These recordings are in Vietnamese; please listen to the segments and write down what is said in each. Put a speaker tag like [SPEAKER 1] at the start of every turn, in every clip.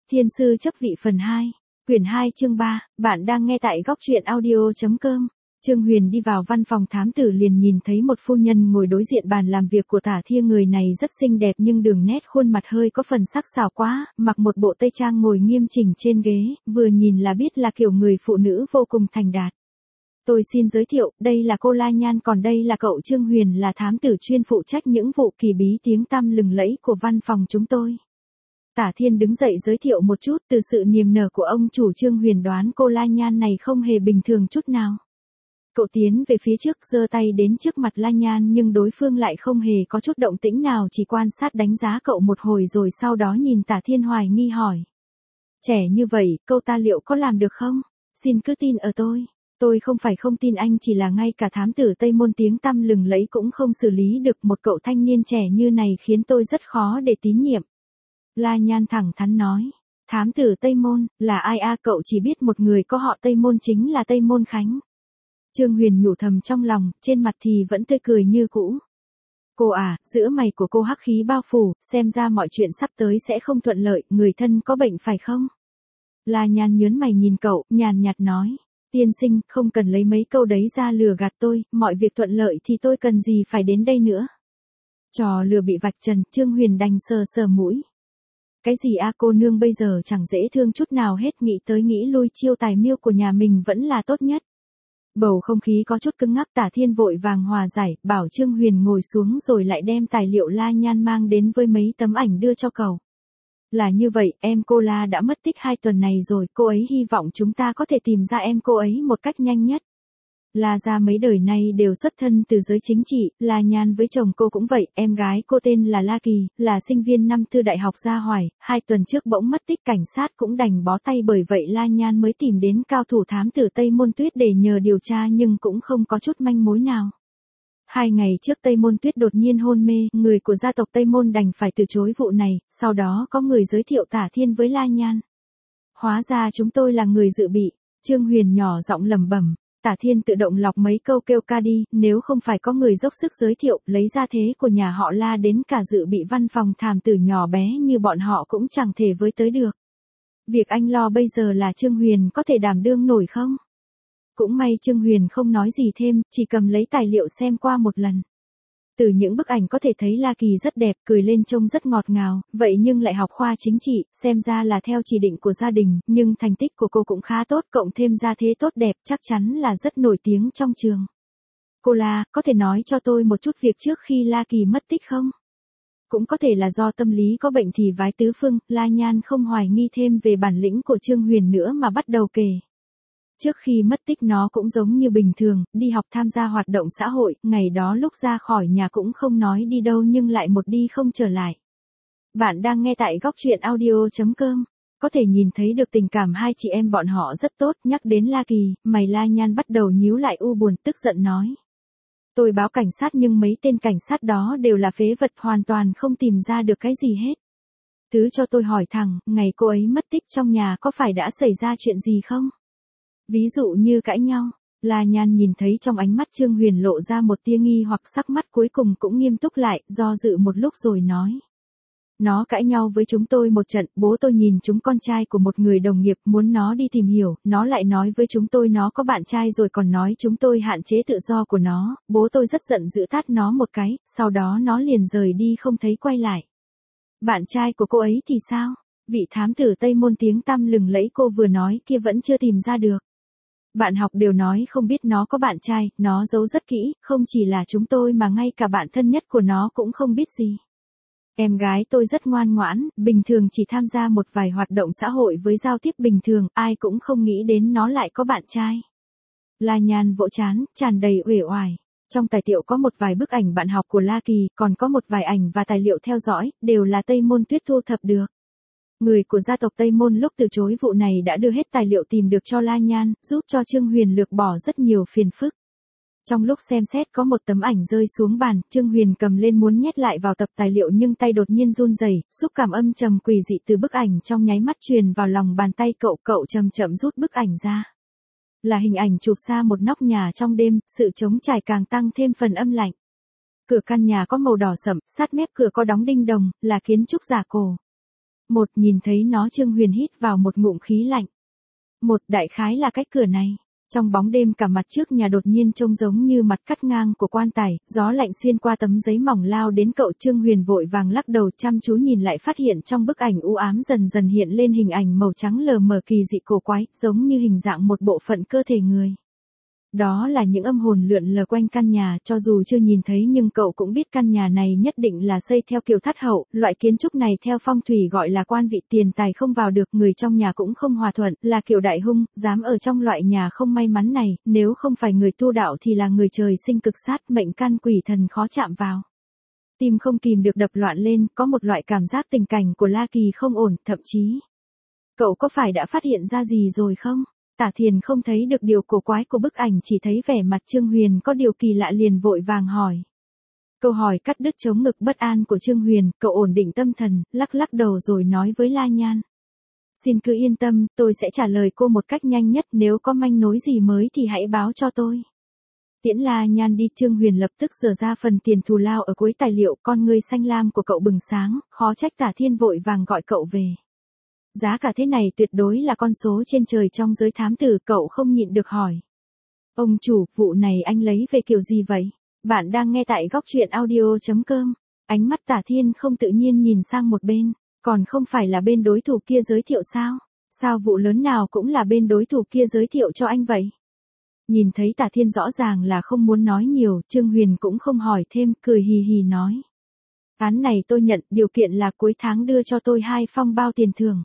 [SPEAKER 1] Thiên sư chấp vị phần 2, quyển 2 chương 3, bạn đang nghe tại góc truyện audio.com. Trương Huyền đi vào văn phòng thám tử liền nhìn thấy một phu nhân ngồi đối diện bàn làm việc của Tả Thiên. Người này rất xinh đẹp nhưng đường nét khuôn mặt hơi có phần sắc sảo quá, mặc một bộ tây trang ngồi nghiêm chỉnh trên ghế, vừa nhìn là biết là kiểu người phụ nữ vô cùng thành đạt. Tôi xin giới thiệu, đây là cô La Nhan, còn đây là cậu Trương Huyền, là thám tử chuyên phụ trách những vụ kỳ bí tiếng tăm lừng lẫy của văn phòng chúng tôi. Tả Thiên đứng dậy giới thiệu một chút. Từ sự niềm nở của ông chủ, Trương Huyền đoán cô La Nhan này không hề bình thường chút nào. Cậu tiến về phía trước, giơ tay đến trước mặt La Nhan nhưng đối phương lại không hề có chút động tĩnh nào, chỉ quan sát đánh giá cậu một hồi rồi sau đó nhìn Tả Thiên hoài nghi hỏi. Trẻ như vậy, câu ta liệu có làm được không? Xin cứ tin ở tôi. Tôi không phải không tin anh, chỉ là ngay cả thám tử Tây Môn tiếng tăm lừng lẫy cũng không xử lý được một cậu thanh niên trẻ như này, khiến tôi rất khó để tín nhiệm. La Nhan thẳng thắn nói. Thám tử Tây Môn, là ai a? Cậu chỉ biết một người có họ Tây Môn, chính là Tây Môn Khánh. Trương Huyền nhủ thầm trong lòng, trên mặt thì vẫn tươi cười như cũ. Cô à, giữa mày của cô hắc khí bao phủ, xem ra mọi chuyện sắp tới sẽ không thuận lợi, người thân có bệnh phải không? La Nhan nhớn mày nhìn cậu, nhàn nhạt nói. Tiên sinh, không cần lấy mấy câu đấy ra lừa gạt tôi, mọi việc thuận lợi thì tôi cần gì phải đến đây nữa. Trò lừa bị vạch trần, Trương Huyền đành sờ sờ mũi. Cái gì a? Cô nương bây giờ chẳng dễ thương chút nào hết, nghĩ tới nghĩ lui, chiêu tài miêu của nhà mình vẫn là tốt nhất. Bầu không khí có chút cứng ngắc, Tả Thiên vội vàng hòa giải, bảo Trương Huyền ngồi xuống rồi lại đem tài liệu La Nhan mang đến với mấy tấm ảnh đưa cho cậu. Là như vậy, em cô La đã mất tích 2 tuần này rồi, cô ấy hy vọng chúng ta có thể tìm ra em cô ấy một cách nhanh nhất. La gia mấy đời nay đều xuất thân từ giới chính trị, La Nhan với chồng cô cũng vậy, em gái cô tên là La Kỳ, là sinh viên năm tư đại học Gia Hoài, 2 tuần trước bỗng mất tích, cảnh sát cũng đành bó tay, bởi vậy La Nhan mới tìm đến cao thủ thám tử Tây Môn Tuyết để nhờ điều tra nhưng cũng không có chút manh mối nào. 2 ngày trước Tây Môn Tuyết đột nhiên hôn mê, người của gia tộc Tây Môn đành phải từ chối vụ này, sau đó có người giới thiệu Tả Thiên với La Nhan. Hóa ra chúng tôi là người dự bị, Trương Huyền nhỏ giọng lẩm bẩm. Tả Thiên tự động lọc mấy câu kêu ca đi, nếu không phải có người dốc sức giới thiệu, lấy ra thế của nhà họ La đến cả dự bị văn phòng thám tử nhỏ bé như bọn họ cũng chẳng thể với tới được. Việc anh lo bây giờ là Trương Huyền có thể đảm đương nổi không? Cũng may Trương Huyền không nói gì thêm, chỉ cầm lấy tài liệu xem qua một lần. Từ những bức ảnh có thể thấy La Kỳ rất đẹp, cười lên trông rất ngọt ngào, vậy nhưng lại học khoa chính trị, xem ra là theo chỉ định của gia đình, nhưng thành tích của cô cũng khá tốt, cộng thêm gia thế tốt đẹp, chắc chắn là rất nổi tiếng trong trường. Cô La, có thể nói cho tôi một chút việc trước khi La Kỳ mất tích không? Cũng có thể là do tâm lý có bệnh thì vái tứ phương, La Nhan không hoài nghi thêm về bản lĩnh của Trương Huyền nữa mà bắt đầu kể. Trước khi mất tích nó cũng giống như bình thường, đi học tham gia hoạt động xã hội, ngày đó lúc ra khỏi nhà cũng không nói đi đâu nhưng lại một đi không trở lại. Bạn đang nghe tại góc truyện audio.com. Có thể nhìn thấy được tình cảm hai chị em bọn họ rất tốt. Nhắc đến La Kỳ, mày La Nhan bắt đầu nhíu lại u buồn, tức giận nói. Tôi báo cảnh sát nhưng mấy tên cảnh sát đó đều là phế vật, hoàn toàn không tìm ra được cái gì hết. Thứ cho tôi hỏi thẳng, ngày cô ấy mất tích trong nhà có phải đã xảy ra chuyện gì không? Ví dụ như cãi nhau. La Nhan nhìn thấy trong ánh mắt Trương Huyền lộ ra một tia nghi hoặc, sắc mắt cuối cùng cũng nghiêm túc lại, do dự một lúc rồi nói. Nó cãi nhau với chúng tôi một trận, bố tôi nhìn chúng con trai của một người đồng nghiệp, muốn nó đi tìm hiểu, nó lại nói với chúng tôi nó có bạn trai rồi còn nói chúng tôi hạn chế tự do của nó, bố tôi rất giận dữ tát nó một cái, sau đó nó liền rời đi không thấy quay lại. Bạn trai của cô ấy thì sao? Vị thám tử Tây Môn tiếng tăm lừng lẫy cô vừa nói kia vẫn chưa tìm ra được. Bạn học đều nói không biết nó có bạn trai, nó giấu rất kỹ, không chỉ là chúng tôi mà ngay cả bạn thân nhất của nó cũng không biết gì. Em gái tôi rất ngoan ngoãn, bình thường chỉ tham gia một vài hoạt động xã hội với giao tiếp bình thường, ai cũng không nghĩ đến nó lại có bạn trai. La Nhan vỗ trán, tràn đầy uể oải. Trong tài liệu có một vài bức ảnh bạn học của La Kỳ, còn có một vài ảnh và tài liệu theo dõi, đều là Tây Môn Tuyết thu thập được. Người của gia tộc Tây Môn lúc từ chối vụ này đã đưa hết tài liệu tìm được cho La Nhan, giúp cho Trương Huyền lược bỏ rất nhiều phiền phức. Trong lúc xem xét có một tấm ảnh rơi xuống bàn, Trương Huyền cầm lên muốn nhét lại vào tập tài liệu nhưng tay đột nhiên run rẩy, xúc cảm âm trầm quỷ dị từ bức ảnh trong nháy mắt truyền vào lòng bàn tay cậu chậm chậm rút bức ảnh ra. Là hình ảnh chụp xa một nóc nhà trong đêm, sự trống trải càng tăng thêm phần âm lạnh. Cửa căn nhà có màu đỏ sẫm, sát mép cửa có đóng đinh đồng, là kiến trúc giả cổ. Một, nhìn thấy nó Trương Huyền hít vào một ngụm khí lạnh. Một, đại khái là cách cửa này. Trong bóng đêm cả mặt trước nhà đột nhiên trông giống như mặt cắt ngang của quan tài, gió lạnh xuyên qua tấm giấy mỏng lao đến cậu. Trương Huyền vội vàng lắc đầu chăm chú nhìn lại, phát hiện trong bức ảnh u ám dần dần hiện lên hình ảnh màu trắng lờ mờ kỳ dị cổ quái, giống như hình dạng một bộ phận cơ thể người. Đó là những âm hồn lượn lờ quanh căn nhà, cho dù chưa nhìn thấy nhưng cậu cũng biết căn nhà này nhất định là xây theo kiểu thắt hậu, loại kiến trúc này theo phong thủy gọi là quan vị, tiền tài không vào được, người trong nhà cũng không hòa thuận, là kiểu đại hung, dám ở trong loại nhà không may mắn này, nếu không phải người tu đạo thì là người trời sinh cực sát, mệnh căn quỷ thần khó chạm vào. Tim không kìm được đập loạn lên, có một loại cảm giác tình cảnh của La Kỳ không ổn, thậm chí. Cậu có phải đã phát hiện ra gì rồi không? Tả Thiền không thấy được điều cổ quái của bức ảnh, chỉ thấy vẻ mặt Trương Huyền có điều kỳ lạ liền vội vàng hỏi. Câu hỏi cắt đứt chống ngực bất an của Trương Huyền, cậu ổn định tâm thần, lắc lắc đầu rồi nói với La Nhan. Xin cứ yên tâm, tôi sẽ trả lời cô một cách nhanh nhất, nếu có manh mối gì mới thì hãy báo cho tôi. Tiễn La Nhan đi, Trương Huyền lập tức giở ra phần tiền thù lao ở cuối tài liệu, con ngươi xanh lam của cậu bừng sáng, khó trách Tả Thiên vội vàng gọi cậu về. Giá cả thế này tuyệt đối là con số trên trời trong giới thám tử, cậu không nhịn được hỏi. Ông chủ, vụ này anh lấy về kiểu gì vậy? Bạn đang nghe tại góc truyện audio.com. Ánh mắt Tả Thiên không tự nhiên nhìn sang một bên, còn không phải là bên đối thủ kia giới thiệu sao? Sao vụ lớn nào cũng là bên đối thủ kia giới thiệu cho anh vậy? Nhìn thấy Tả Thiên rõ ràng là không muốn nói nhiều, Trương Huyền cũng không hỏi thêm, cười hì hì nói. Án này tôi nhận, điều kiện là cuối tháng đưa cho tôi 2 phong bao tiền thưởng.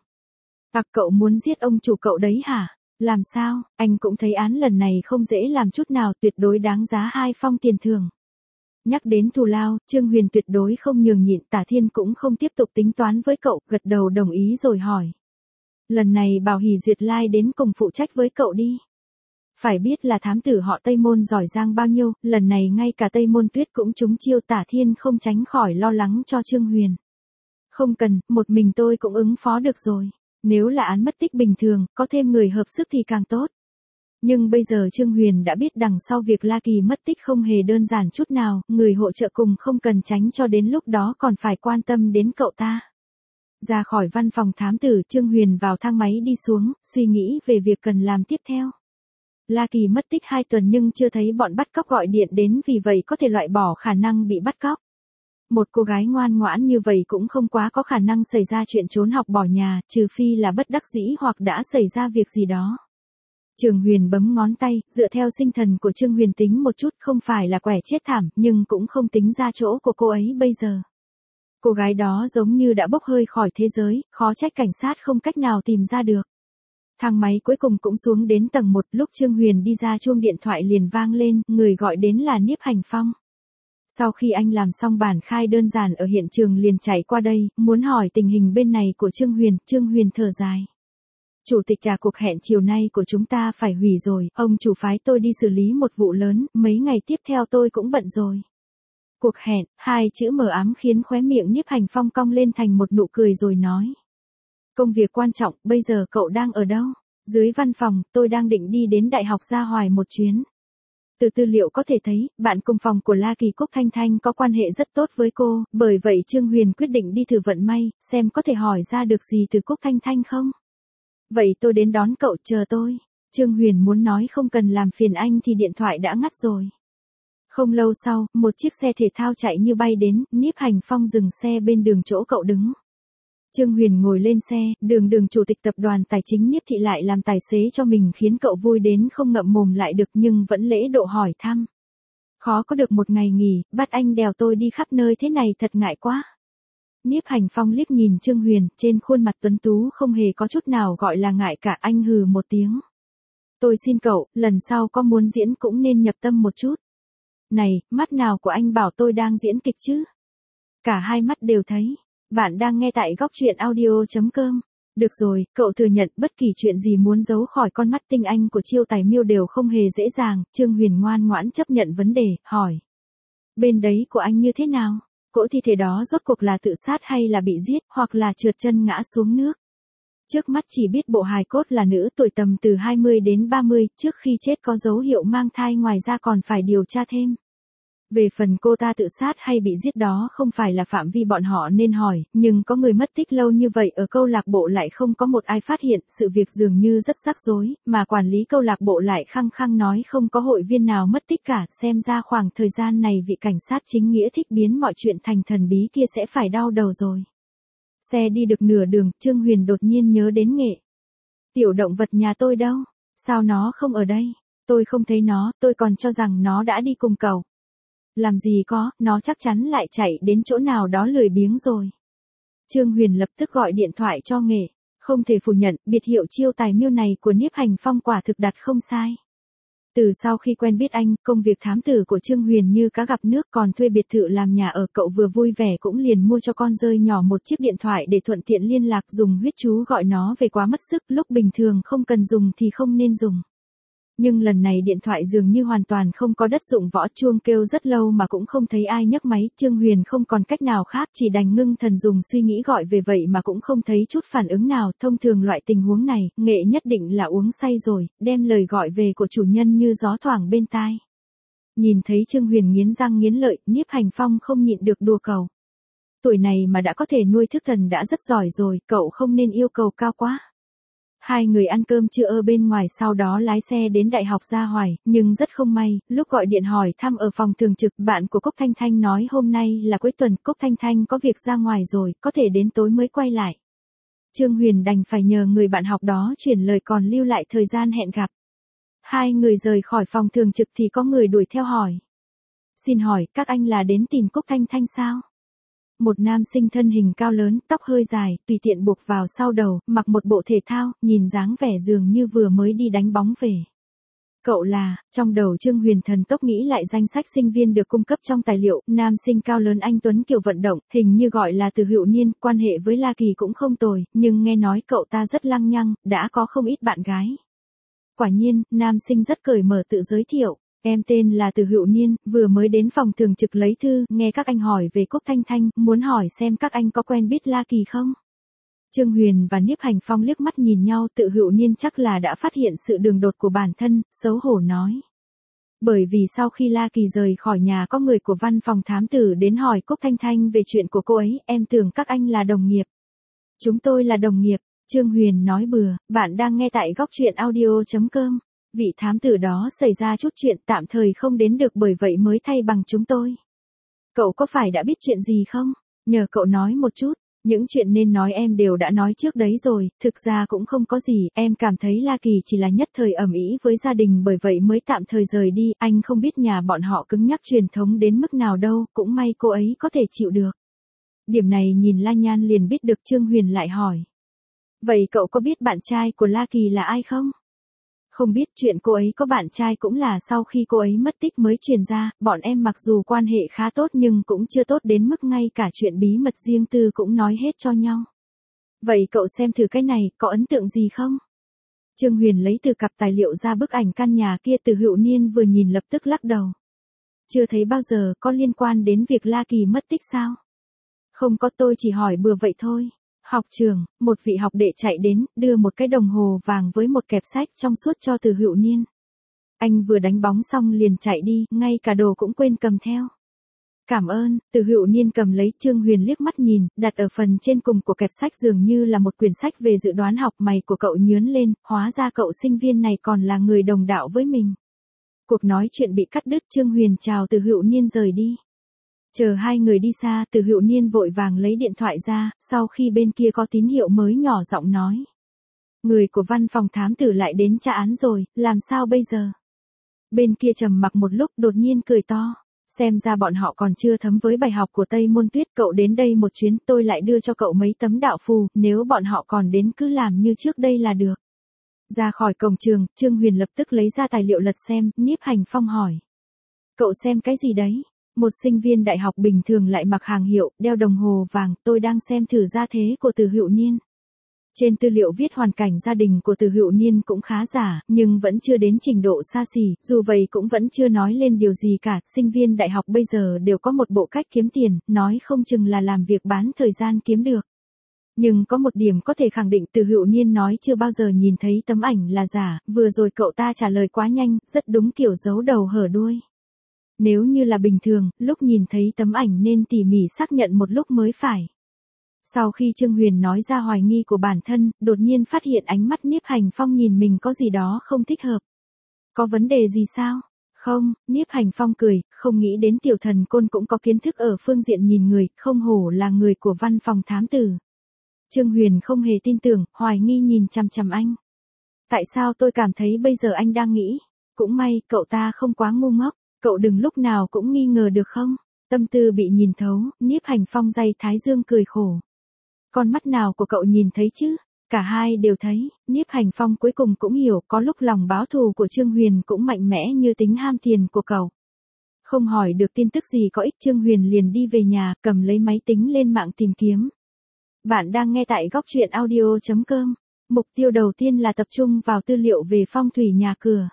[SPEAKER 1] Cậu muốn giết ông chủ cậu đấy hả? Làm sao, anh cũng thấy án lần này không dễ làm chút nào, tuyệt đối đáng giá 2 phong tiền thưởng. Nhắc đến thù lao, Trương Huyền tuyệt đối không nhường nhịn, Tả Thiên cũng không tiếp tục tính toán với cậu, gật đầu đồng ý rồi hỏi. Lần này bảo Hỷ Duyệt Lai đến cùng phụ trách với cậu đi. Phải biết là thám tử họ Tây Môn giỏi giang bao nhiêu, lần này ngay cả Tây Môn Tuyết cũng trúng chiêu, Tả Thiên không tránh khỏi lo lắng cho Trương Huyền. Không cần, một mình tôi cũng ứng phó được rồi. Nếu là án mất tích bình thường, có thêm người hợp sức thì càng tốt. Nhưng bây giờ Trương Huyền đã biết đằng sau việc La Kỳ mất tích không hề đơn giản chút nào, người hỗ trợ cùng không cần tránh cho đến lúc đó còn phải quan tâm đến cậu ta. Ra khỏi văn phòng thám tử, Trương Huyền vào thang máy đi xuống, suy nghĩ về việc cần làm tiếp theo. La Kỳ mất tích 2 tuần nhưng chưa thấy bọn bắt cóc gọi điện đến, vì vậy có thể loại bỏ khả năng bị bắt cóc. Một cô gái ngoan ngoãn như vậy cũng không quá có khả năng xảy ra chuyện trốn học bỏ nhà, trừ phi là bất đắc dĩ hoặc đã xảy ra việc gì đó. Trương Huyền bấm ngón tay, dựa theo sinh thần của Trương Huyền tính một chút, không phải là quẻ chết thảm, nhưng cũng không tính ra chỗ của cô ấy bây giờ. Cô gái đó giống như đã bốc hơi khỏi thế giới, khó trách cảnh sát không cách nào tìm ra được. Thang máy cuối cùng cũng xuống đến tầng 1, lúc Trương Huyền đi ra chuông điện thoại liền vang lên, người gọi đến là Niếp Hành Phong. Sau khi anh làm xong bản khai đơn giản ở hiện trường liền chạy qua đây, muốn hỏi tình hình bên này của Trương Huyền thở dài. Chủ tịch cuộc hẹn chiều nay của chúng ta phải hủy rồi, ông chủ phái tôi đi xử lý một vụ lớn, mấy ngày tiếp theo tôi cũng bận rồi. Cuộc hẹn, 2 chữ mờ ám khiến khóe miệng Niếp Hành Phong cong lên thành một nụ cười rồi nói. Công việc quan trọng, bây giờ cậu đang ở đâu? Dưới văn phòng, tôi đang định đi đến Đại học Gia Hoài một chuyến. Từ tư liệu có thể thấy, bạn cùng phòng của La Kỳ Cúc Thanh Thanh có quan hệ rất tốt với cô, bởi vậy Trương Huyền quyết định đi thử vận may, xem có thể hỏi ra được gì từ Cúc Thanh Thanh không. Vậy tôi đến đón cậu, chờ tôi. Trương Huyền muốn nói không cần làm phiền anh thì điện thoại đã ngắt rồi. Không lâu sau, một chiếc xe thể thao chạy như bay đến, Niếp Hành Phong dừng xe bên đường chỗ cậu đứng. Trương Huyền ngồi lên xe, Đường chủ tịch tập đoàn tài chính Niếp Thị lại làm tài xế cho mình khiến cậu vui đến không ngậm mồm lại được, nhưng vẫn lễ độ hỏi thăm. Khó có được một ngày nghỉ, bắt anh đèo tôi đi khắp nơi thế này thật ngại quá. Niếp Hành Phong liếc nhìn Trương Huyền, trên khuôn mặt tuấn tú không hề có chút nào gọi là ngại cả, anh hừ một tiếng. Tôi xin cậu, lần sau có muốn diễn cũng nên nhập tâm một chút. Này, mắt nào của anh bảo tôi đang diễn kịch chứ? Cả hai mắt đều thấy. Bạn đang nghe tại góc truyện audio.com. Được rồi, cậu thừa nhận bất kỳ chuyện gì muốn giấu khỏi con mắt tinh anh của Chiêu Tài Miêu đều không hề dễ dàng. Trương Huyền ngoan ngoãn chấp nhận vấn đề, hỏi. Bên đấy của anh như thế nào? Cỗ thi thể đó rốt cuộc là tự sát hay là bị giết, hoặc là trượt chân ngã xuống nước? Trước mắt chỉ biết bộ hài cốt là nữ, tuổi tầm từ 20 đến 30, trước khi chết có dấu hiệu mang thai, ngoài ra còn phải điều tra thêm. Về phần cô ta tự sát hay bị giết đó không phải là phạm vi bọn họ nên hỏi, nhưng có người mất tích lâu như vậy ở câu lạc bộ lại không có một ai phát hiện, sự việc dường như rất rắc rối, mà quản lý câu lạc bộ lại khăng khăng nói không có hội viên nào mất tích cả, xem ra khoảng thời gian này vị cảnh sát chính nghĩa thích biến mọi chuyện thành thần bí kia sẽ phải đau đầu rồi. Xe đi được nửa đường, Trương Huyền đột nhiên nhớ đến Nghệ. Tiểu động vật nhà tôi đâu? Sao nó không ở đây? Tôi không thấy nó, tôi còn cho rằng nó đã đi cùng cậu. Làm gì có, nó chắc chắn lại chạy đến chỗ nào đó lười biếng rồi. Trương Huyền lập tức gọi điện thoại cho Nghệ. Không thể phủ nhận, biệt hiệu chiêu tài miêu này của Niếp Hành Phong quả thực đặt không sai. Từ sau khi quen biết anh, công việc thám tử của Trương Huyền như cá gặp nước, còn thuê biệt thự làm nhà ở, cậu vừa vui vẻ cũng liền mua cho con dơi nhỏ một chiếc điện thoại để thuận tiện liên lạc, dùng huyết chú gọi nó về quá mất sức, lúc bình thường không cần dùng thì không nên dùng. Nhưng lần này điện thoại dường như hoàn toàn không có đất dụng võ, chuông kêu rất lâu mà cũng không thấy ai nhấc máy, Trương Huyền không còn cách nào khác, chỉ đành ngưng thần dùng suy nghĩ gọi về, vậy mà cũng không thấy chút phản ứng nào. Thông thường loại tình huống này, Nghệ nhất định là uống say rồi, đem lời gọi về của chủ nhân như gió thoảng bên tai. Nhìn thấy Trương Huyền nghiến răng nghiến lợi, Niếp Hành Phong không nhịn được đùa cậu. Tuổi này mà đã có thể nuôi thức thần đã rất giỏi rồi, cậu không nên yêu cầu cao quá. Hai người ăn cơm trưa ở bên ngoài, sau đó lái xe đến Đại học Gia Hoài, nhưng rất không may, lúc gọi điện hỏi thăm ở phòng thường trực, bạn của Cốc Thanh Thanh nói hôm nay là cuối tuần, Cốc Thanh Thanh có việc ra ngoài rồi, có thể đến tối mới quay lại. Trương Huyền đành phải nhờ người bạn học đó chuyển lời còn lưu lại thời gian hẹn gặp. Hai người rời khỏi phòng thường trực thì có người đuổi theo hỏi. Xin hỏi, các anh là đến tìm Cốc Thanh Thanh sao? Một nam sinh thân hình cao lớn, tóc hơi dài, tùy tiện buộc vào sau đầu, mặc một bộ thể thao, nhìn dáng vẻ dường như vừa mới đi đánh bóng về. Cậu là, trong đầu Trương Huyền thần tốc nghĩ lại danh sách sinh viên được cung cấp trong tài liệu, nam sinh cao lớn anh tuấn kiểu vận động, hình như gọi là Từ Hữu Niên, quan hệ với La Kỳ cũng không tồi, nhưng nghe nói cậu ta rất lăng nhăng, đã có không ít bạn gái. Quả nhiên, nam sinh rất cởi mở tự giới thiệu. Em tên là Từ Hữu Niên, vừa mới đến phòng thường trực lấy thư, nghe các anh hỏi về Cốc Thanh Thanh, muốn hỏi xem các anh có quen biết La Kỳ không? Trương Huyền và Niếp Hành Phong liếc mắt nhìn nhau, Từ Hữu Niên chắc là đã phát hiện sự đường đột của bản thân, xấu hổ nói. Bởi vì sau khi La Kỳ rời khỏi nhà có người của văn phòng thám tử đến hỏi Cốc Thanh Thanh về chuyện của cô ấy, em tưởng các anh là đồng nghiệp. Chúng tôi là đồng nghiệp, Trương Huyền nói bừa, bạn đang nghe tại góc truyện audio.com. Vị thám tử đó xảy ra chút chuyện tạm thời không đến được, bởi vậy mới thay bằng chúng tôi. Cậu có phải đã biết chuyện gì không? Nhờ cậu nói một chút, những chuyện nên nói em đều đã nói trước đấy rồi, thực ra cũng không có gì, em cảm thấy La Kỳ chỉ là nhất thời ầm ĩ với gia đình bởi vậy mới tạm thời rời đi, anh không biết nhà bọn họ cứng nhắc truyền thống đến mức nào đâu, cũng may cô ấy có thể chịu được. Điểm này nhìn La Nhan liền biết được. Trương Huyền lại hỏi. Vậy cậu có biết bạn trai của La Kỳ là ai không? Không biết, chuyện cô ấy có bạn trai cũng là sau khi cô ấy mất tích mới truyền ra, bọn em mặc dù quan hệ khá tốt nhưng cũng chưa tốt đến mức ngay cả chuyện bí mật riêng tư cũng nói hết cho nhau. Vậy cậu xem thử cái này, có ấn tượng gì không? Trương Huyền lấy từ cặp tài liệu ra bức ảnh căn nhà kia, Từ Hữu Niên vừa nhìn lập tức lắc đầu. Chưa thấy bao giờ, có liên quan đến việc La Kỳ mất tích sao? Không có, tôi chỉ hỏi bừa vậy thôi. Học trường, một vị học đệ chạy đến, đưa một cái đồng hồ vàng với một kẹp sách trong suốt cho Từ Hữu Niên. Anh vừa đánh bóng xong liền chạy đi, ngay cả đồ cũng quên cầm theo. Cảm ơn, Từ Hữu Niên cầm lấy. Trương Huyền liếc mắt nhìn, đặt ở phần trên cùng của kẹp sách dường như là một quyển sách về dự đoán học. Mày của cậu nhướng lên, hóa ra cậu sinh viên này còn là người đồng đạo với mình. Cuộc nói chuyện bị cắt đứt, Trương Huyền chào Từ Hữu Niên rời đi. Chờ hai người đi xa, Từ Hữu Niên vội vàng lấy điện thoại ra, sau khi bên kia có tín hiệu mới nhỏ giọng nói. Người của văn phòng thám tử lại đến tra án rồi, làm sao bây giờ? Bên kia trầm mặc một lúc, đột nhiên cười to. Xem ra bọn họ còn chưa thấm với bài học của Tây Môn Tuyết, cậu đến đây một chuyến, tôi lại đưa cho cậu mấy tấm đạo phù, nếu bọn họ còn đến cứ làm như trước đây là được. Ra khỏi cổng trường, Trương Huyền lập tức lấy ra tài liệu lật xem, Niếp Hành Phong hỏi. Cậu xem cái gì đấy? Một sinh viên đại học bình thường lại mặc hàng hiệu, đeo đồng hồ vàng, tôi đang xem thử gia thế của Từ Hữu Niên. Trên tư liệu viết hoàn cảnh gia đình của Từ Hữu Niên cũng khá giả, nhưng vẫn chưa đến trình độ xa xỉ, dù vậy cũng vẫn chưa nói lên điều gì cả. Sinh viên đại học bây giờ đều có một bộ cách kiếm tiền, nói không chừng là làm việc bán thời gian kiếm được. Nhưng có một điểm có thể khẳng định, Từ Hữu Niên nói chưa bao giờ nhìn thấy tấm ảnh là giả, vừa rồi cậu ta trả lời quá nhanh, rất đúng kiểu giấu đầu hở đuôi. Nếu như là bình thường, lúc nhìn thấy tấm ảnh nên tỉ mỉ xác nhận một lúc mới phải. Sau khi Trương Huyền nói ra hoài nghi của bản thân, đột nhiên phát hiện ánh mắt Niếp Hành Phong nhìn mình có gì đó không thích hợp. Có vấn đề gì sao? Không, Niếp Hành Phong cười, không nghĩ đến tiểu thần côn cũng có kiến thức ở phương diện nhìn người, không hổ là người của văn phòng thám tử. Trương Huyền không hề tin tưởng, hoài nghi nhìn chằm chằm anh. Tại sao tôi cảm thấy bây giờ anh đang nghĩ? Cũng may, cậu ta không quá ngu ngốc, cậu đừng lúc nào cũng nghi ngờ được không? Tâm tư bị nhìn thấu, Niếp Hành Phong day thái dương cười khổ. Con mắt nào của cậu nhìn thấy chứ? Cả hai đều thấy, Niếp Hành Phong cuối cùng cũng hiểu có lúc lòng báo thù của Trương Huyền cũng mạnh mẽ như tính ham tiền của cậu. Không hỏi được tin tức gì có ích, Trương Huyền liền đi về nhà, cầm lấy máy tính lên mạng tìm kiếm. Bạn đang nghe tại góc truyện audio.com. Mục tiêu đầu tiên là tập trung vào tư liệu về phong thủy nhà cửa.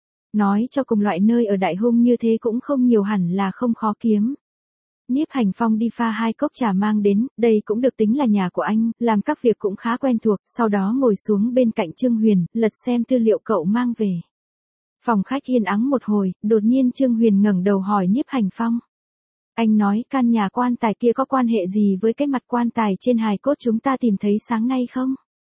[SPEAKER 1] Nói cho cùng loại nơi ở đại hung như thế cũng không nhiều, hẳn là không khó kiếm. Niếp Hành Phong đi pha 2 cốc trà mang đến, đây cũng được tính là nhà của anh, làm các việc cũng khá quen thuộc, sau đó ngồi xuống bên cạnh Trương Huyền, lật xem tư liệu cậu mang về. Phòng khách yên ắng một hồi, đột nhiên Trương Huyền ngẩng đầu hỏi Niếp Hành Phong. Anh nói căn nhà quan tài kia có quan hệ gì với cái mặt quan tài trên hài cốt chúng ta tìm thấy sáng nay không?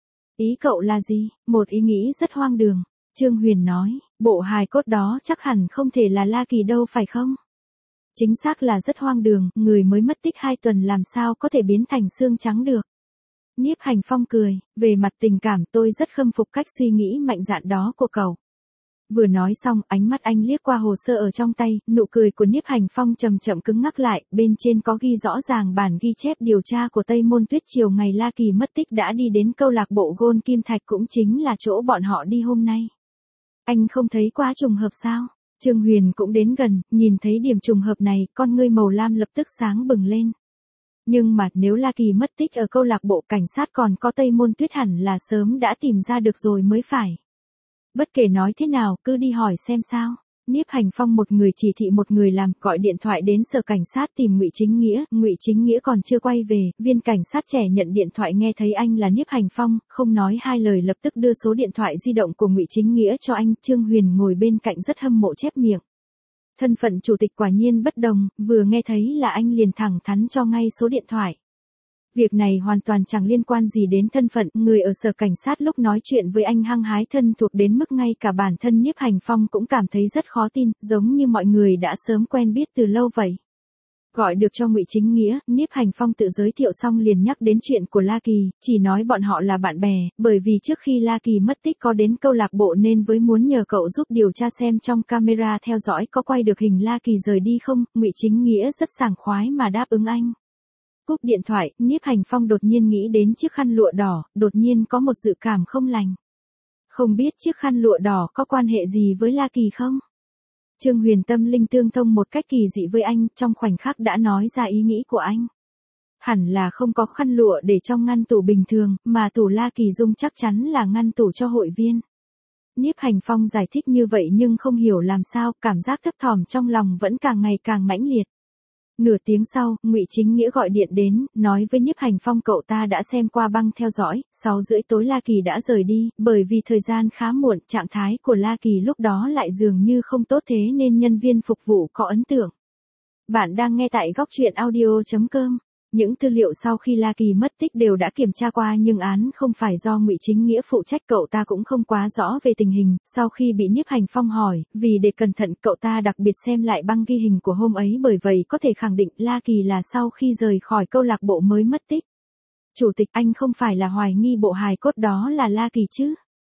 [SPEAKER 1] Ý cậu là gì? Một ý nghĩ rất hoang đường. Trương Huyền nói, bộ hài cốt đó chắc hẳn không thể là La Kỳ đâu phải không? Chính xác là rất hoang đường, người mới mất tích 2 tuần làm sao có thể biến thành xương trắng được. Niếp Hành Phong cười, về mặt tình cảm tôi rất khâm phục cách suy nghĩ mạnh dạn đó của cậu. Vừa nói xong, ánh mắt anh liếc qua hồ sơ ở trong tay, nụ cười của Niếp Hành Phong chậm chậm cứng ngắc lại, bên trên có ghi rõ ràng bản ghi chép điều tra của Tây Môn Tuyết chiều ngày La Kỳ mất tích đã đi đến câu lạc bộ Gôn Kim Thạch, cũng chính là chỗ bọn họ đi hôm nay. Anh không thấy quá trùng hợp sao? Trương Huyền cũng đến gần, nhìn thấy điểm trùng hợp này, con ngươi màu lam lập tức sáng bừng lên. Nhưng mà nếu La Kỳ mất tích ở câu lạc bộ, cảnh sát còn có Tây Môn Tuyết hẳn là sớm đã tìm ra được rồi mới phải. Bất kể nói thế nào, cứ đi hỏi xem sao. Niếp Hành Phong một người chỉ thị một người làm, gọi điện thoại đến sở cảnh sát tìm Ngụy Chính Nghĩa. Ngụy Chính Nghĩa còn chưa quay về, viên cảnh sát trẻ nhận điện thoại nghe thấy anh là Niếp Hành Phong, không nói hai lời lập tức đưa số điện thoại di động của Ngụy Chính Nghĩa cho anh. Trương Huyền ngồi bên cạnh rất hâm mộ chép miệng. Thân phận chủ tịch quả nhiên bất đồng, vừa nghe thấy là anh liền thẳng thắn cho ngay số điện thoại. Việc này hoàn toàn chẳng liên quan gì đến thân phận, người ở sở cảnh sát lúc nói chuyện với anh hăng hái thân thuộc đến mức ngay cả bản thân Niếp Hành Phong cũng cảm thấy rất khó tin, giống như mọi người đã sớm quen biết từ lâu vậy. Gọi được cho Ngụy Chính Nghĩa, Niếp Hành Phong tự giới thiệu xong liền nhắc đến chuyện của La Kỳ, chỉ nói bọn họ là bạn bè, bởi vì trước khi La Kỳ mất tích có đến câu lạc bộ nên với muốn nhờ cậu giúp điều tra xem trong camera theo dõi có quay được hình La Kỳ rời đi không. Ngụy Chính Nghĩa rất sảng khoái mà đáp ứng anh. Cúp điện thoại, Niếp Hành Phong đột nhiên nghĩ đến chiếc khăn lụa đỏ, đột nhiên có một dự cảm không lành. Không biết chiếc khăn lụa đỏ có quan hệ gì với La Kỳ không? Trương Huyền tâm linh tương thông một cách kỳ dị với anh, trong khoảnh khắc đã nói ra ý nghĩ của anh. Hẳn là không có khăn lụa để trong ngăn tủ bình thường, mà tủ La Kỳ Dung chắc chắn là ngăn tủ cho hội viên. Niếp Hành Phong giải thích như vậy nhưng không hiểu làm sao, cảm giác thấp thỏm trong lòng vẫn càng ngày càng mãnh liệt. Nửa tiếng sau, Ngụy Chính Nghĩa gọi điện đến, nói với Niếp Hành Phong cậu ta đã xem qua băng theo dõi, 6:30 tối La Kỳ đã rời đi, bởi vì thời gian khá muộn, trạng thái của La Kỳ lúc đó lại dường như không tốt thế nên nhân viên phục vụ có ấn tượng. Bạn đang nghe tại góc truyện audio.com. Những tư liệu sau khi La Kỳ mất tích đều đã kiểm tra qua nhưng án không phải do Ngụy Chính Nghĩa phụ trách, cậu ta cũng không quá rõ về tình hình. Sau khi bị Niếp Hành Phong hỏi, vì để cẩn thận cậu ta đặc biệt xem lại băng ghi hình của hôm ấy, bởi vậy có thể khẳng định La Kỳ là sau khi rời khỏi câu lạc bộ mới mất tích. Chủ tịch, anh không phải là hoài nghi bộ hài cốt đó là La Kỳ chứ?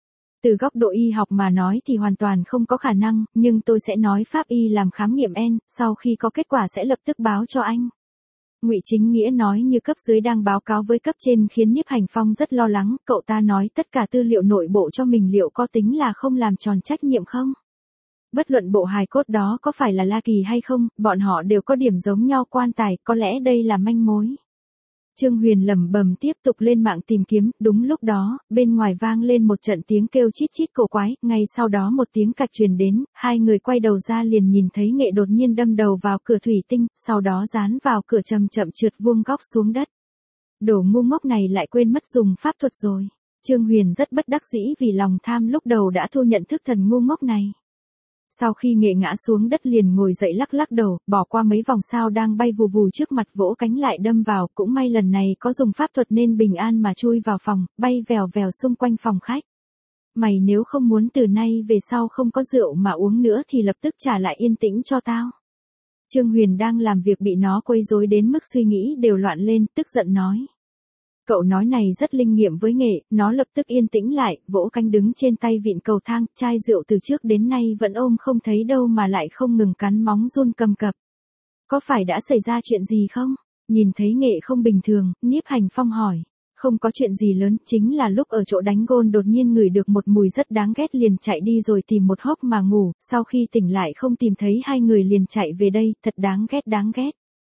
[SPEAKER 1] Từ góc độ y học mà nói thì hoàn toàn không có khả năng, nhưng tôi sẽ nói pháp y làm khám nghiệm N, sau khi có kết quả sẽ lập tức báo cho anh. Ngụy Chính Nghĩa nói như cấp dưới đang báo cáo với cấp trên khiến Niếp Hành Phong rất lo lắng, cậu ta nói tất cả tư liệu nội bộ cho mình liệu có tính là không làm tròn trách nhiệm không? Bất luận bộ hài cốt đó có phải là La Kỳ hay không, bọn họ đều có điểm giống nhau quan tài, có lẽ đây là manh mối. Trương Huyền lẩm bẩm tiếp tục lên mạng tìm kiếm, đúng lúc đó, bên ngoài vang lên một trận tiếng kêu chít chít cổ quái, ngay sau đó một tiếng cạch truyền đến, hai người quay đầu ra liền nhìn thấy Nghệ đột nhiên đâm đầu vào cửa thủy tinh, sau đó dán vào cửa chậm chậm trượt vuông góc xuống đất. Đồ ngu ngốc này lại quên mất dùng pháp thuật rồi. Trương Huyền rất bất đắc dĩ vì lòng tham lúc đầu đã thu nhận thức thần ngu ngốc này. Sau khi Nghệ ngã xuống đất liền ngồi dậy lắc lắc đầu, bỏ qua mấy vòng sao đang bay vù vù trước mặt vỗ cánh lại đâm vào, cũng may lần này có dùng pháp thuật nên bình an mà chui vào phòng, bay vèo vèo xung quanh phòng khách. Mày nếu không muốn từ nay về sau không có rượu mà uống nữa thì lập tức trả lại yên tĩnh cho tao. Trương Huyền đang làm việc bị nó quấy rối đến mức suy nghĩ đều loạn lên, tức giận nói. Cậu nói này rất linh nghiệm với Nghệ, nó lập tức yên tĩnh lại, vỗ cánh đứng trên tay vịn cầu thang, chai rượu từ trước đến nay vẫn ôm không thấy đâu mà lại không ngừng cắn móng run cầm cập. Có phải đã xảy ra chuyện gì không? Nhìn thấy Nghệ không bình thường, Nhiếp Hành Phong hỏi. Không có chuyện gì lớn, chính là lúc ở chỗ đánh gôn đột nhiên ngửi được một mùi rất đáng ghét liền chạy đi rồi tìm một hốc mà ngủ, sau khi tỉnh lại không tìm thấy hai người liền chạy về đây, thật đáng ghét đáng ghét.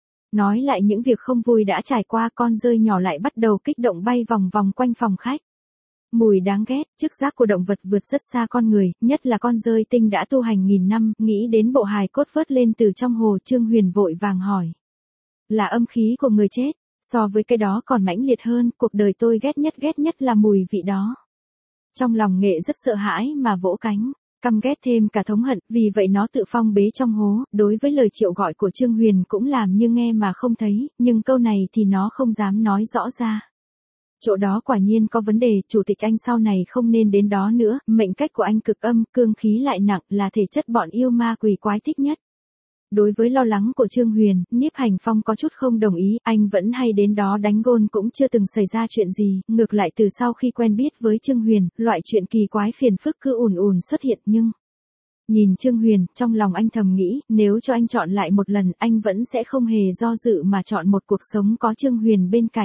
[SPEAKER 1] Nói lại những việc không vui đã trải qua, con dơi nhỏ lại bắt đầu kích động bay vòng vòng quanh phòng khách. Mùi đáng ghét, chức giác của động vật vượt rất xa con người, nhất là con dơi tinh đã tu hành nghìn năm, nghĩ đến bộ hài cốt vớt lên từ trong hồ. Trương Huyền vội vàng hỏi. Là âm khí của người chết, so với cái đó còn mãnh liệt hơn, cuộc đời tôi ghét nhất là mùi vị đó. Trong lòng Nghệ rất sợ hãi mà vỗ cánh. Căm ghét thêm cả thống hận, vì vậy nó tự phong bế trong hố, đối với lời triệu gọi của Trương Huyền cũng làm như nghe mà không thấy, nhưng câu này thì nó không dám nói rõ ra. Chỗ đó quả nhiên có vấn đề, chủ tịch anh sau này không nên đến đó nữa, mệnh cách của anh cực âm, cương khí lại nặng, là thể chất bọn yêu ma quỷ quái thích nhất. Đối với lo lắng của Trương Huyền, Nhiếp Hành Phong có chút không đồng ý, anh vẫn hay đến đó đánh gôn cũng chưa từng xảy ra chuyện gì, ngược lại từ sau khi quen biết với Trương Huyền, loại chuyện kỳ quái phiền phức cứ ùn ùn xuất hiện nhưng... Nhìn Trương Huyền, trong lòng anh thầm nghĩ, nếu cho anh chọn lại một lần, anh vẫn sẽ không hề do dự mà chọn một cuộc sống có Trương Huyền bên cạnh.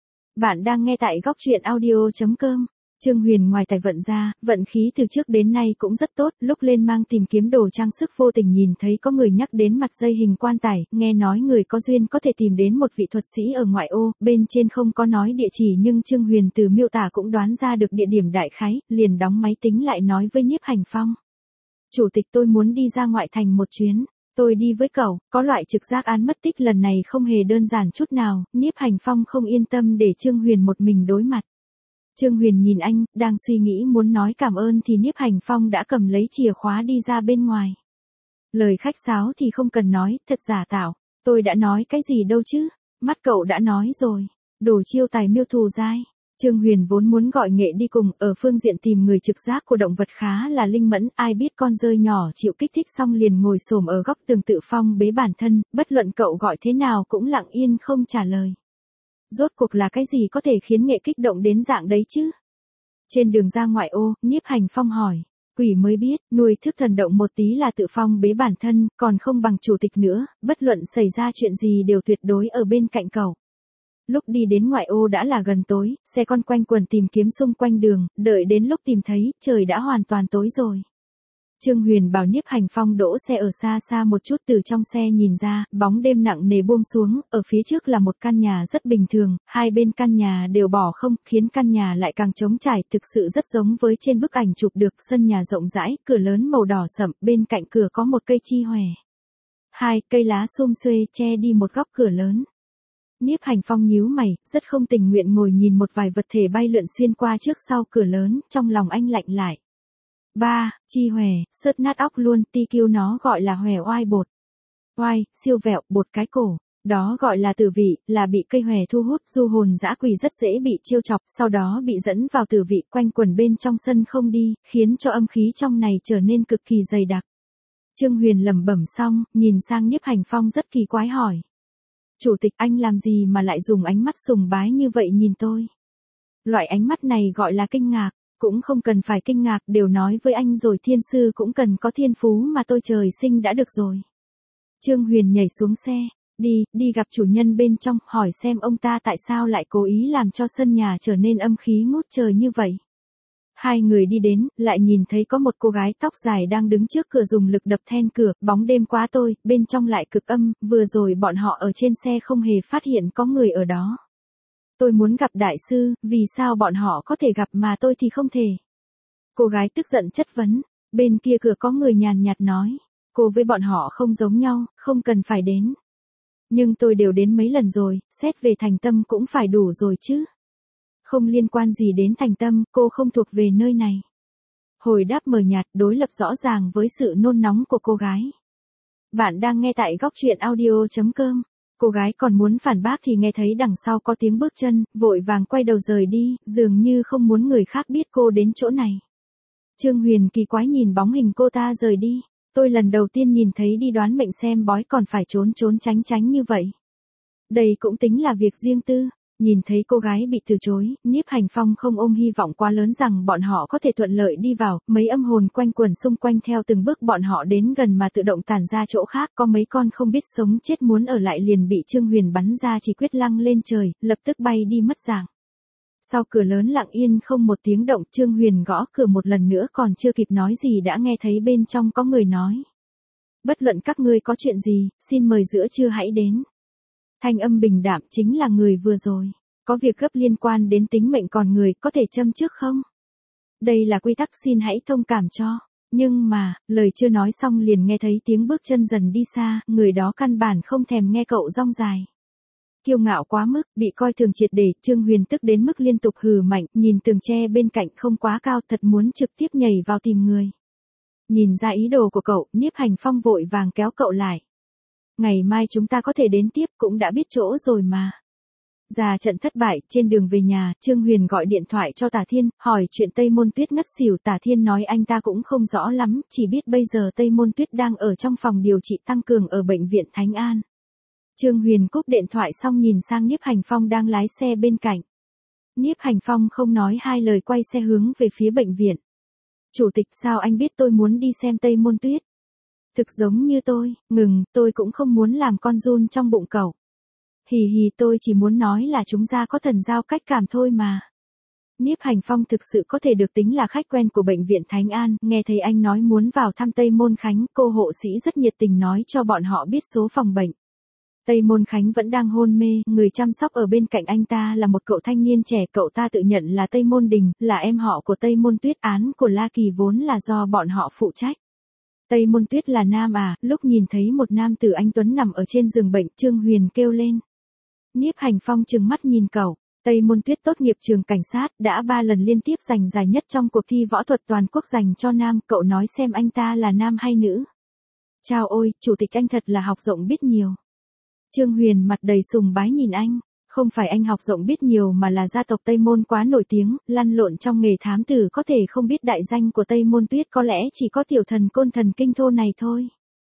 [SPEAKER 1] Bạn đang nghe tại góc truyện audio.com. Trương Huyền ngoài tài vận ra, vận khí từ trước đến nay cũng rất tốt, lúc lên mang tìm kiếm đồ trang sức vô tình nhìn thấy có người nhắc đến mặt dây hình quan tài, nghe nói người có duyên có thể tìm đến một vị thuật sĩ ở ngoại ô, bên trên không có nói địa chỉ nhưng Trương Huyền từ miêu tả cũng đoán ra được địa điểm đại khái, liền đóng máy tính lại nói với Nhiếp Hành Phong. Chủ tịch tôi muốn đi ra ngoại thành một chuyến. Tôi đi với cậu, có loại trực giác án mất tích lần này không hề đơn giản chút nào, Nhiếp Hành Phong không yên tâm để Trương Huyền một mình đối mặt. Trương Huyền nhìn anh, đang suy nghĩ muốn nói cảm ơn thì Nhiếp Hành Phong đã cầm lấy chìa khóa đi ra bên ngoài. Lời khách sáo thì không cần nói, thật giả tạo, tôi đã nói cái gì đâu chứ, mắt cậu đã nói rồi, đồ chiêu tài miêu thù dai. Trương Huyền vốn muốn gọi Nghệ đi cùng, ở phương diện tìm người trực giác của động vật khá là linh mẫn, ai biết con dơi nhỏ chịu kích thích xong liền ngồi xổm ở góc tường tự phong bế bản thân, bất luận cậu gọi thế nào cũng lặng yên không trả lời. Rốt cuộc là cái gì có thể khiến Nghệ kích động đến dạng đấy chứ? Trên đường ra ngoại ô, Nhiếp Hành Phong hỏi. Quỷ mới biết, nuôi thức thần động một tí là tự phong bế bản thân, còn không bằng chủ tịch nữa, bất luận xảy ra chuyện gì đều tuyệt đối ở bên cạnh cậu. Lúc đi đến ngoại ô đã là gần tối, xe con quanh quần tìm kiếm xung quanh đường, đợi đến lúc tìm thấy, trời đã hoàn toàn tối rồi. Trương Huyền bảo Nhiếp Hành Phong đỗ xe ở xa xa một chút, từ trong xe nhìn ra, bóng đêm nặng nề buông xuống, ở phía trước là một căn nhà rất bình thường, hai bên căn nhà đều bỏ không, khiến căn nhà lại càng trống trải, thực sự rất giống với trên bức ảnh chụp được, sân nhà rộng rãi, cửa lớn màu đỏ sậm, bên cạnh cửa có một cây chi hòe. Hai cây lá xum xuê che đi một góc cửa lớn. Nhiếp Hành Phong nhíu mày, rất không tình nguyện ngồi nhìn một vài vật thể bay lượn xuyên qua trước sau cửa lớn, trong lòng anh lạnh lại. Chi hòe, sớt nát óc luôn, ti kêu nó gọi là hòe oai bột. Oai, siêu vẹo, bột cái cổ. Đó gọi là tử vị, là bị cây hòe thu hút, du hồn dã quỷ rất dễ bị chiêu chọc, sau đó bị dẫn vào tử vị quanh quần bên trong sân không đi, khiến cho âm khí trong này trở nên cực kỳ dày đặc. Trương Huyền lẩm bẩm xong, nhìn sang Nhiếp Hành Phong rất kỳ quái hỏi. Chủ tịch, anh làm gì mà lại dùng ánh mắt sùng bái như vậy nhìn tôi? Loại ánh mắt này gọi là kinh ngạc, cũng không cần phải kinh ngạc, đều nói với anh rồi, thiên sư cũng cần có thiên phú mà tôi trời sinh đã được rồi. Trương Huyền nhảy xuống xe, đi gặp chủ nhân bên trong, hỏi xem ông ta tại sao lại cố ý làm cho sân nhà trở nên âm khí ngút trời như vậy. Hai người đi đến, lại nhìn thấy có một cô gái tóc dài đang đứng trước cửa dùng lực đập then cửa, bóng đêm quá tối, bên trong lại cực âm, vừa rồi bọn họ ở trên xe không hề phát hiện có người ở đó. Tôi muốn gặp đại sư, vì sao bọn họ có thể gặp mà tôi thì không thể? Cô gái tức giận chất vấn, bên kia cửa có người nhàn nhạt nói, cô với bọn họ không giống nhau, không cần phải đến. Nhưng tôi đều đến mấy lần rồi, xét về thành tâm cũng phải đủ rồi chứ. Không liên quan gì đến thành tâm, cô không thuộc về nơi này. Hồi đáp mờ nhạt đối lập rõ ràng với sự nôn nóng của cô gái. Bạn đang nghe tại góc truyện audio.com. Cô gái còn muốn phản bác thì nghe thấy đằng sau có tiếng bước chân, vội vàng quay đầu rời đi, dường như không muốn người khác biết cô đến chỗ này. Trương Huyền kỳ quái nhìn bóng hình cô ta rời đi. Tôi lần đầu tiên nhìn thấy đi đoán mệnh xem bói còn phải trốn tránh như vậy. Đây cũng tính là việc riêng tư. Nhìn thấy cô gái bị từ chối, Nhiếp Hành Phong không ôm hy vọng quá lớn rằng bọn họ có thể thuận lợi đi vào, mấy âm hồn quanh quẩn xung quanh theo từng bước bọn họ đến gần mà tự động tản ra chỗ khác, có mấy con không biết sống chết muốn ở lại liền bị Trương Huyền bắn ra chỉ quyết lăng lên trời, lập tức bay đi mất dạng. Sau cửa lớn lặng yên không một tiếng động, Trương Huyền gõ cửa một lần nữa còn chưa kịp nói gì đã nghe thấy bên trong có người nói. Bất luận các ngươi có chuyện gì, xin mời giữa trưa hãy đến. Thanh âm bình đạm chính là người vừa rồi. Có việc gấp liên quan đến tính mệnh con người, có thể châm trước không? Đây là quy tắc, xin hãy thông cảm cho. Nhưng mà, lời chưa nói xong liền nghe thấy tiếng bước chân dần đi xa, người đó căn bản không thèm nghe cậu rong dài. Kiêu ngạo quá mức, bị coi thường triệt để, Trương Huyền tức đến mức liên tục hừ mạnh, nhìn tường tre bên cạnh không quá cao thật muốn trực tiếp nhảy vào tìm người. Nhìn ra ý đồ của cậu, Nhiếp Hành Phong vội vàng kéo cậu lại. Ngày mai chúng ta có thể đến tiếp, cũng đã biết chỗ rồi mà. Ra trận thất bại, trên đường về nhà, Trương Huyền gọi điện thoại cho Tả Thiên, hỏi chuyện Tây Môn Tuyết ngất xỉu. Tả Thiên nói anh ta cũng không rõ lắm, chỉ biết bây giờ Tây Môn Tuyết đang ở trong phòng điều trị tăng cường ở bệnh viện Thánh An. Trương Huyền cúp điện thoại xong nhìn sang Nhiếp Hành Phong đang lái xe bên cạnh. Nhiếp Hành Phong không nói hai lời quay xe hướng về phía bệnh viện. Chủ tịch, sao anh biết tôi muốn đi xem Tây Môn Tuyết? Thực giống như tôi, tôi cũng không muốn làm con giun trong bụng cậu. Hì hì, tôi chỉ muốn nói là chúng ta có thần giao cách cảm thôi mà. Nhiếp Hành Phong thực sự có thể được tính là khách quen của bệnh viện Thánh An, nghe thấy anh nói muốn vào thăm Tây Môn Khánh, cô hộ sĩ rất nhiệt tình nói cho bọn họ biết số phòng bệnh. Tây Môn Khánh vẫn đang hôn mê, người chăm sóc ở bên cạnh anh ta là một cậu thanh niên trẻ, cậu ta tự nhận là Tây Môn Đình, là em họ của Tây Môn Tuyết, án của La Kỳ vốn là do bọn họ phụ trách. Tây Môn Tuyết là nam à, lúc nhìn thấy một nam tử anh tuấn nằm ở trên giường bệnh, Trương Huyền kêu lên. Nhiếp Hành Phong trừng mắt nhìn cậu. Tây Môn Tuyết tốt nghiệp trường cảnh sát, đã 3 lần liên tiếp giành giải nhất trong cuộc thi võ thuật toàn quốc dành cho nam, cậu nói xem anh ta là nam hay nữ. Chao ôi, chủ tịch anh thật là học rộng biết nhiều. Trương Huyền mặt đầy sùng bái nhìn anh, không phải anh học rộng biết nhiều mà là gia tộc Tây Môn quá nổi tiếng, lăn lộn trong nghề thám tử có thể không biết đại danh của Tây Môn Tuyết, có lẽ chỉ có tiểu thần Côn Thần Kinh Thô này thôi.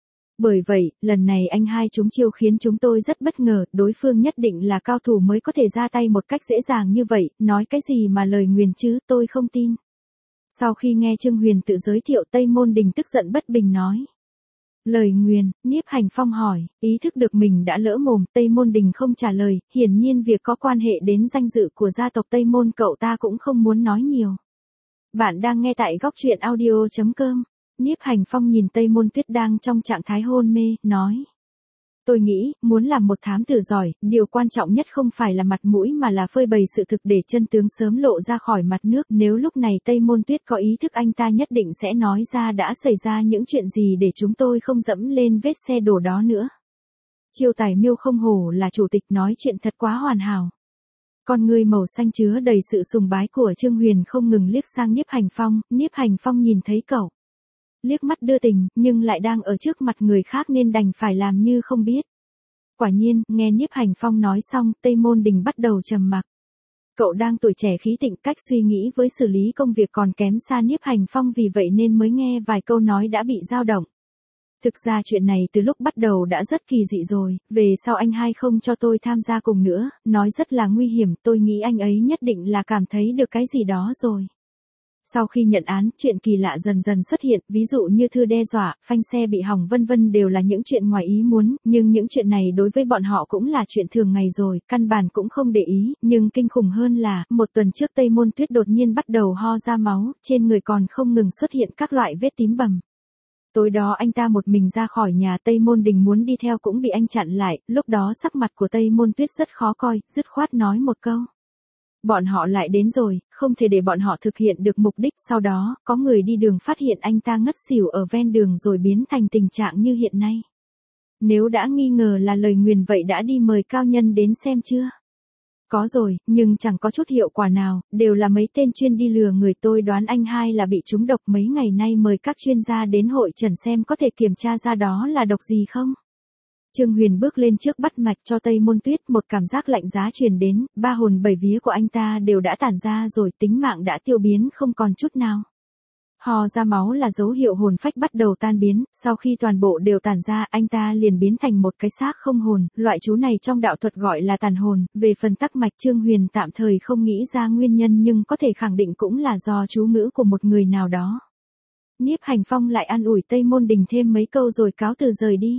[SPEAKER 1] Bởi vậy, lần này anh hai chúng chiêu khiến chúng tôi rất bất ngờ, đối phương nhất định là cao thủ mới có thể ra tay một cách dễ dàng như vậy, nói cái gì mà lời nguyền chứ, tôi không tin. Sau khi nghe Trương Huyền tự giới thiệu, Tây Môn Đình tức giận bất bình nói. Lời nguyền, Nhiếp Hành Phong hỏi, ý thức được mình đã lỡ mồm, Tây Môn Đình không trả lời, hiển nhiên việc có quan hệ đến danh dự của gia tộc Tây Môn cậu ta cũng không muốn nói nhiều. Bạn đang nghe tại góc truyện audio.com. Nhiếp Hành Phong nhìn Tây Môn Tuyết đang trong trạng thái hôn mê, nói. Tôi nghĩ, muốn làm một thám tử giỏi, điều quan trọng nhất không phải là mặt mũi mà là phơi bày sự thực để chân tướng sớm lộ ra khỏi mặt nước. Nếu lúc này Tây Môn Tuyết có ý thức, anh ta nhất định sẽ nói ra đã xảy ra những chuyện gì để chúng tôi không dẫm lên vết xe đổ đó nữa. Chiêu tài miêu không hổ là chủ tịch, nói chuyện thật quá hoàn hảo. Con người màu xanh chứa đầy sự sùng bái của Trương Huyền không ngừng liếc sang Nhiếp Hành Phong, Nhiếp Hành Phong nhìn thấy cậu. Liếc mắt đưa tình, nhưng lại đang ở trước mặt người khác nên đành phải làm như không biết. Quả nhiên, nghe Nhiếp Hành Phong nói xong, Tây Môn Đình bắt đầu trầm mặc. Cậu đang tuổi trẻ khí thịnh, cách suy nghĩ với xử lý công việc còn kém xa Nhiếp Hành Phong, vì vậy nên mới nghe vài câu nói đã bị dao động. Thực ra chuyện này từ lúc bắt đầu đã rất kỳ dị rồi, về sau anh hai không cho tôi tham gia cùng nữa, nói rất là nguy hiểm, tôi nghĩ anh ấy nhất định là cảm thấy được cái gì đó rồi. Sau khi nhận án, chuyện kỳ lạ dần dần xuất hiện, ví dụ như thư đe dọa, phanh xe bị hỏng vân vân đều là những chuyện ngoài ý muốn, nhưng những chuyện này đối với bọn họ cũng là chuyện thường ngày rồi, căn bản cũng không để ý, nhưng kinh khủng hơn là, một tuần trước Tây Môn Tuyết đột nhiên bắt đầu ho ra máu, trên người còn không ngừng xuất hiện các loại vết tím bầm. Tối đó anh ta một mình ra khỏi nhà, Tây Môn Đình muốn đi theo cũng bị anh chặn lại, lúc đó sắc mặt của Tây Môn Tuyết rất khó coi, dứt khoát nói một câu. Bọn họ lại đến rồi, không thể để bọn họ thực hiện được mục đích. Sau đó, có người đi đường phát hiện anh ta ngất xỉu ở ven đường rồi biến thành tình trạng như hiện nay. Nếu đã nghi ngờ là lời nguyền vậy đã đi mời cao nhân đến xem chưa? Có rồi, nhưng chẳng có chút hiệu quả nào, đều là mấy tên chuyên đi lừa người, tôi đoán anh hai là bị trúng độc, mấy ngày nay mời các chuyên gia đến hội trần xem có thể kiểm tra ra đó là độc gì không. Trương Huyền bước lên trước bắt mạch cho Tây Môn Tuyết, một cảm giác lạnh giá truyền đến, ba hồn bảy vía của anh ta đều đã tản ra rồi, tính mạng đã tiêu biến không còn chút nào. Ho ra máu là dấu hiệu hồn phách bắt đầu tan biến, sau khi toàn bộ đều tản ra, anh ta liền biến thành một cái xác không hồn, loại chú này trong đạo thuật gọi là tàn hồn, về phần tắc mạch Trương Huyền tạm thời không nghĩ ra nguyên nhân nhưng có thể khẳng định cũng là do chú ngữ của một người nào đó. Nhiếp Hành Phong lại an ủi Tây Môn Đình thêm mấy câu rồi cáo từ rời đi.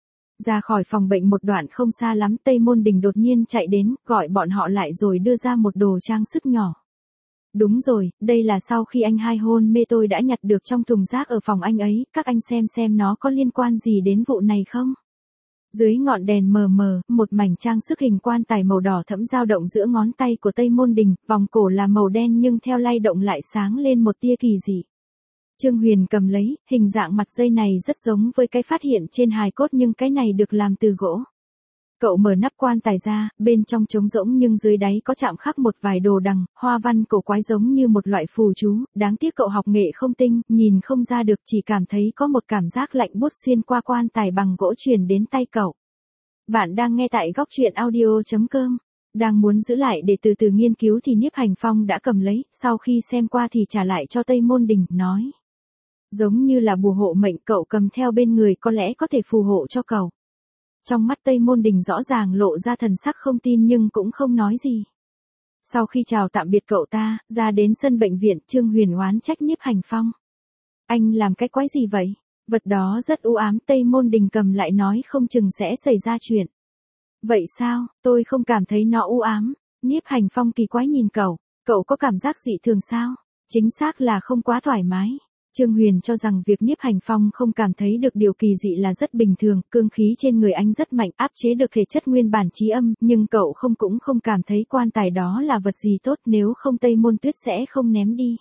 [SPEAKER 1] Ra khỏi phòng bệnh một đoạn không xa lắm, Tây Môn Đình đột nhiên chạy đến, gọi bọn họ lại rồi đưa ra một đồ trang sức nhỏ. Đúng rồi, đây là sau khi anh hai hôn mê tôi đã nhặt được trong thùng rác ở phòng anh ấy, các anh xem nó có liên quan gì đến vụ này không? Dưới ngọn đèn mờ mờ, một mảnh trang sức hình quan tài màu đỏ thẫm dao động giữa ngón tay của Tây Môn Đình, vòng cổ là màu đen nhưng theo lay động lại sáng lên một tia kỳ dị. Trương Huyền cầm lấy, hình dạng mặt dây này rất giống với cái phát hiện trên hài cốt nhưng cái này được làm từ gỗ. Cậu mở nắp quan tài ra, bên trong trống rỗng nhưng dưới đáy có chạm khắc một vài đồ đằng, hoa văn cổ quái giống như một loại phù chú, đáng tiếc cậu học nghệ không tinh, nhìn không ra được, chỉ cảm thấy có một cảm giác lạnh buốt xuyên qua quan tài bằng gỗ truyền đến tay cậu. Bạn đang nghe tại góc truyện audio.com. Đang muốn giữ lại để từ từ nghiên cứu thì Nhiếp Hành Phong đã cầm lấy, sau khi xem qua thì trả lại cho Tây Môn Đình, nói. Giống như là bùa hộ mệnh, cậu cầm theo bên người có lẽ có thể phù hộ cho cậu. Trong mắt Tây Môn Đình rõ ràng lộ ra thần sắc không tin nhưng cũng không nói gì. Sau khi chào tạm biệt cậu ta, ra đến sân bệnh viện, Trương Huyền oán trách Nhiếp Hành Phong. Anh làm cái quái gì vậy? Vật đó rất u ám, Tây Môn Đình cầm lại nói không chừng sẽ xảy ra chuyện. Vậy sao, tôi không cảm thấy nó u ám. Nhiếp Hành Phong kỳ quái nhìn cậu có cảm giác dị thường sao? Chính xác là không quá thoải mái. Trương Huyền cho rằng việc Nhiếp Hành Phong không cảm thấy được điều kỳ dị là rất bình thường, cương khí trên người anh rất mạnh, áp chế được thể chất nguyên bản trí âm, nhưng cậu cũng không cảm thấy quan tài đó là vật gì tốt, nếu không Tây Môn Tuyết sẽ không ném đi.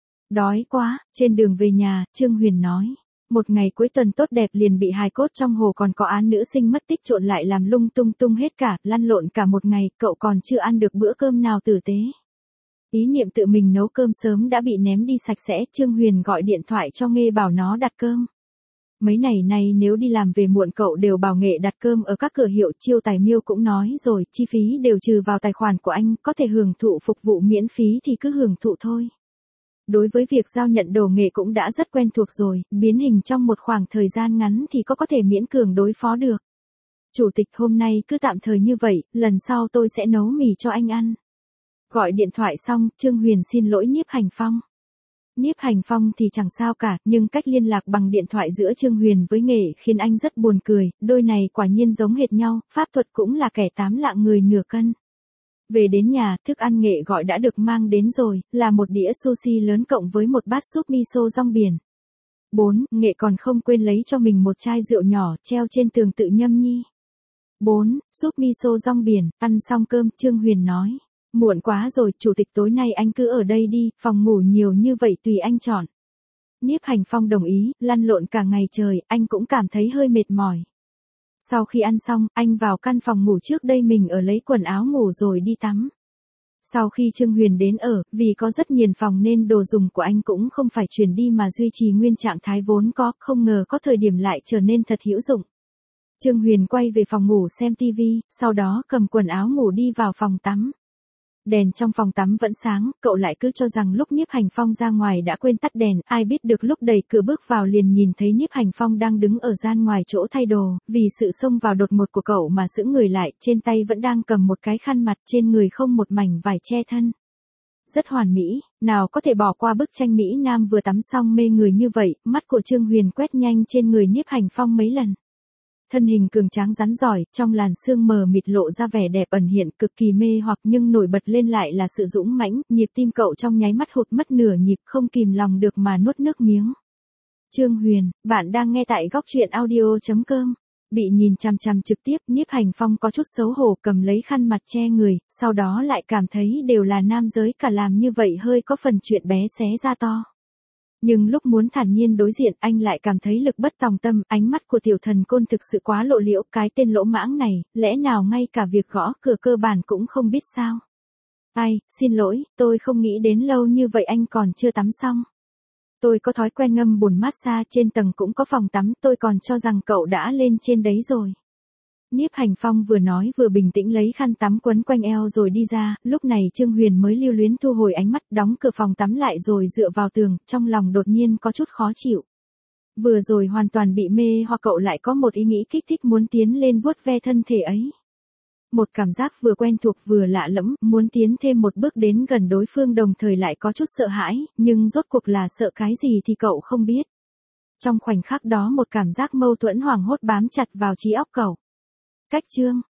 [SPEAKER 1] Đói quá, trên đường về nhà, Trương Huyền nói. Một ngày cuối tuần tốt đẹp liền bị hài cốt trong hồ còn có án nữ sinh mất tích trộn lại làm lung tung hết cả, lăn lộn cả một ngày, cậu còn chưa ăn được bữa cơm nào tử tế. Ý niệm tự mình nấu cơm sớm đã bị ném đi sạch sẽ, Trương Huyền gọi điện thoại cho Nghê bảo nó đặt cơm. Mấy ngày nay nếu đi làm về muộn cậu đều bảo Nghệ đặt cơm ở các cửa hiệu, Chiêu Tài Miêu cũng nói rồi, chi phí đều trừ vào tài khoản của anh, có thể hưởng thụ phục vụ miễn phí thì cứ hưởng thụ thôi. Đối với việc giao nhận đồ Nghệ cũng đã rất quen thuộc rồi, biến hình trong một khoảng thời gian ngắn thì có thể miễn cường đối phó được. Chủ tịch hôm nay cứ tạm thời như vậy, lần sau tôi sẽ nấu mì cho anh ăn. Gọi điện thoại xong, Trương Huyền xin lỗi Nhiếp Hành Phong. Nhiếp Hành Phong thì chẳng sao cả, nhưng cách liên lạc bằng điện thoại giữa Trương Huyền với Nghệ khiến anh rất buồn cười, đôi này quả nhiên giống hệt nhau, pháp thuật cũng là kẻ tám lạng người nửa cân. Về đến nhà, thức ăn Nghệ gọi đã được mang đến rồi, là một đĩa sushi lớn cộng với một bát súp miso rong biển. 4. Nghệ còn không quên lấy cho mình một chai rượu nhỏ, treo trên tường tự nhâm nhi. 4. Súp miso rong biển, ăn xong cơm, Trương Huyền nói. Muộn quá rồi, chủ tịch tối nay anh cứ ở đây đi, phòng ngủ nhiều như vậy tùy anh chọn. Nhiếp Hành Phong đồng ý, lăn lộn cả ngày trời, anh cũng cảm thấy hơi mệt mỏi. Sau khi ăn xong, anh vào căn phòng ngủ trước đây mình ở lấy quần áo ngủ rồi đi tắm. Sau khi Trương Huyền đến ở, vì có rất nhiều phòng nên đồ dùng của anh cũng không phải chuyển đi mà duy trì nguyên trạng thái vốn có, không ngờ có thời điểm lại trở nên thật hữu dụng. Trương Huyền quay về phòng ngủ xem tivi, sau đó cầm quần áo ngủ đi vào phòng tắm. Đèn trong phòng tắm vẫn sáng, cậu lại cứ cho rằng lúc Nhiếp Hành Phong ra ngoài đã quên tắt đèn, ai biết được lúc đẩy cửa bước vào liền nhìn thấy Nhiếp Hành Phong đang đứng ở gian ngoài chỗ thay đồ, vì sự xông vào đột ngột của cậu mà sững người lại, trên tay vẫn đang cầm một cái khăn mặt, trên người không một mảnh vải che thân. Rất hoàn mỹ, nào có thể bỏ qua bức tranh Mỹ Nam vừa tắm xong mê người như vậy, mắt của Trương Huyền quét nhanh trên người Nhiếp Hành Phong mấy lần. Thân hình cường tráng rắn giỏi, trong làn sương mờ mịt lộ ra vẻ đẹp ẩn hiện cực kỳ mê hoặc nhưng nổi bật lên lại là sự dũng mãnh, nhịp tim cậu trong nháy mắt hụt mất nửa nhịp không kìm lòng được mà nuốt nước miếng. Trương Huyền, bạn đang nghe tại góc truyện audio.com. Bị nhìn chằm chằm trực tiếp, Nhiếp Hành Phong có chút xấu hổ cầm lấy khăn mặt che người, sau đó lại cảm thấy đều là nam giới cả làm như vậy hơi có phần chuyện bé xé ra to. Nhưng lúc muốn thản nhiên đối diện anh lại cảm thấy lực bất tòng tâm, ánh mắt của tiểu thần côn thực sự quá lộ liễu, cái tên lỗ mãng này, lẽ nào ngay cả việc gõ cửa cơ bản cũng không biết sao? Ai, xin lỗi, tôi không nghĩ đến lâu như vậy anh còn chưa tắm xong. Tôi có thói quen ngâm bồn massage, trên tầng cũng có phòng tắm, tôi còn cho rằng cậu đã lên trên đấy rồi. Nhiếp Hành Phong vừa nói vừa bình tĩnh lấy khăn tắm quấn quanh eo rồi đi ra, lúc này Trương Huyền mới lưu luyến thu hồi ánh mắt, đóng cửa phòng tắm lại rồi dựa vào tường, trong lòng đột nhiên có chút khó chịu. Vừa rồi hoàn toàn bị mê hoặc cậu lại có một ý nghĩ kích thích muốn tiến lên vuốt ve thân thể ấy. Một cảm giác vừa quen thuộc vừa lạ lẫm, muốn tiến thêm một bước đến gần đối phương đồng thời lại có chút sợ hãi, nhưng rốt cuộc là sợ cái gì thì cậu không biết. Trong khoảnh khắc đó một cảm giác mâu thuẫn hoảng hốt bám chặt vào trí óc cậu. Cách chương